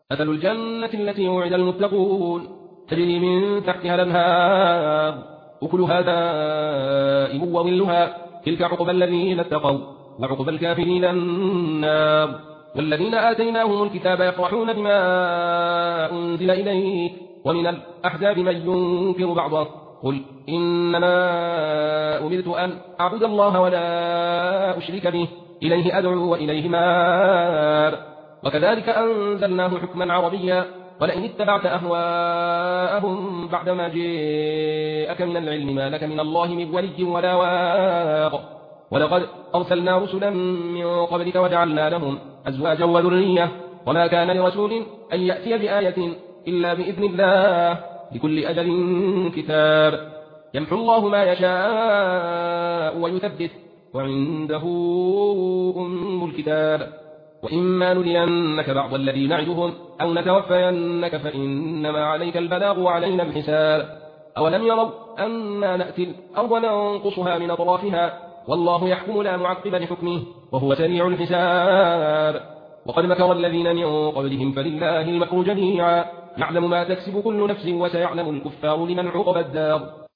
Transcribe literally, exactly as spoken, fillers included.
مثل الجنة التي وعد المتقون تجري من تحتها الأنهار أكلها دائم وظلها تلك عقبى الذين اتقوا وعقبى الكافرين النار. والذين آتيناهم الكتاب يفرحون بما أنزل إليك ومن الأحزاب من ينكر بعضه قل إنما أمرت أن أعبد الله ولا أشرك به إليه أدعو وإليه مآب. وكذلك أنزلناه حكما عربيا ولئن اتبعت أهواءهم بعدما جاءك من العلم ما لك من الله من ولي ولا واق. ولقد أرسلنا رسلا من قبلك وجعلنا لهم أزواجا وذرية وما كان لرسول أن يأتي بآية إلا بإذن الله لكل أجل كتاب. يمحو الله ما يشاء ويثبت وعنده أم الكتاب. وإما نرينك بعض الذي نعدهم أو نتوفينك فإنما عليك البلاغ وعلينا الحساب. أولم يروا أنا نأتي الأرض ننقصها من أطرافها والله يحكم لا معقب لحكمه وهو سريع الحساب. وقد مكر الذين من قبلهم فلله المكر جميعا يعلم ما تكسب كل نفس وسيعلم الكفار لمن عقبى الدار.